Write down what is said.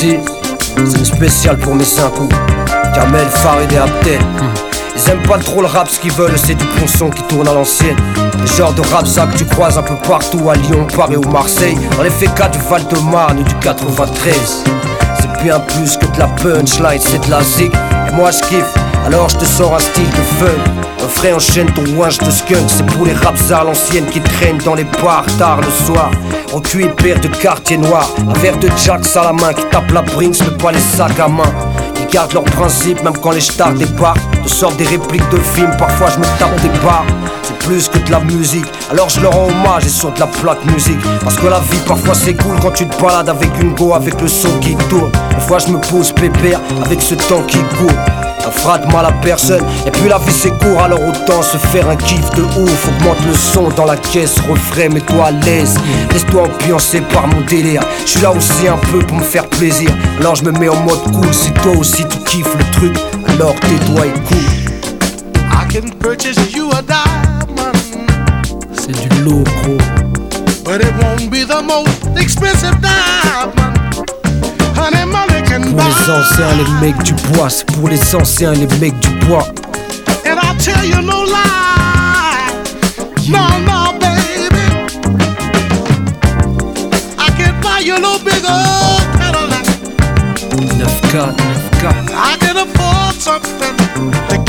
celle-ci, c'est une spéciale pour mes 5 coups. Kamel, Farid et Abdel. Ils aiment pas trop le rap, ce qu'ils veulent c'est du ponçon qui tourne à l'ancienne. Le genre de rap ça que tu croises un peu partout, à Lyon, Paris ou Marseille, dans les FK du Val-de-Marne ou du 93. C'est bien plus que de la punchline, c'est de la zig. Et moi je kiffe, alors je te sors un style de fun. Un vrai enchaîne ton ouinge de skunk, c'est pour les raps à l'ancienne qui traînent dans les bars tard le soir. En cuir paire de quartier noir, un verre de Jacks à la main, qui tape la Brinks mais pas les sacs à main. Ils gardent leurs principes même quand les stars débarquent. Te sortent des répliques de films, parfois je me tape des barres. C'est plus que de la musique, alors je leur rends hommage et sur de la plaque musique. Parce que la vie parfois c'est cool quand tu te balades avec une go, avec le son qui tourne. Des fois je me pose pépère avec ce temps qui court. Ça fera de mal à personne, et puis la vie c'est court, alors autant se faire un kiff de ouf. Augmente le son dans la caisse, refrain, mets-toi à l'aise. Laisse-toi ambiancer par mon délire. Je suis là aussi un peu pour me faire plaisir. Alors je me mets en mode cool, si toi aussi tu kiffes le truc, alors tes doigts écoutent. I can purchase you a diamond. C'est du lourd gros, but it won't be the most expensive diamond. Honey, money can pour les anciens les mecs du bois, c'est pour les anciens les mecs du bois. And I tell you no lie, no, no, baby. I can buy you no bigger Cadillac. 9K, 9K. I can afford something that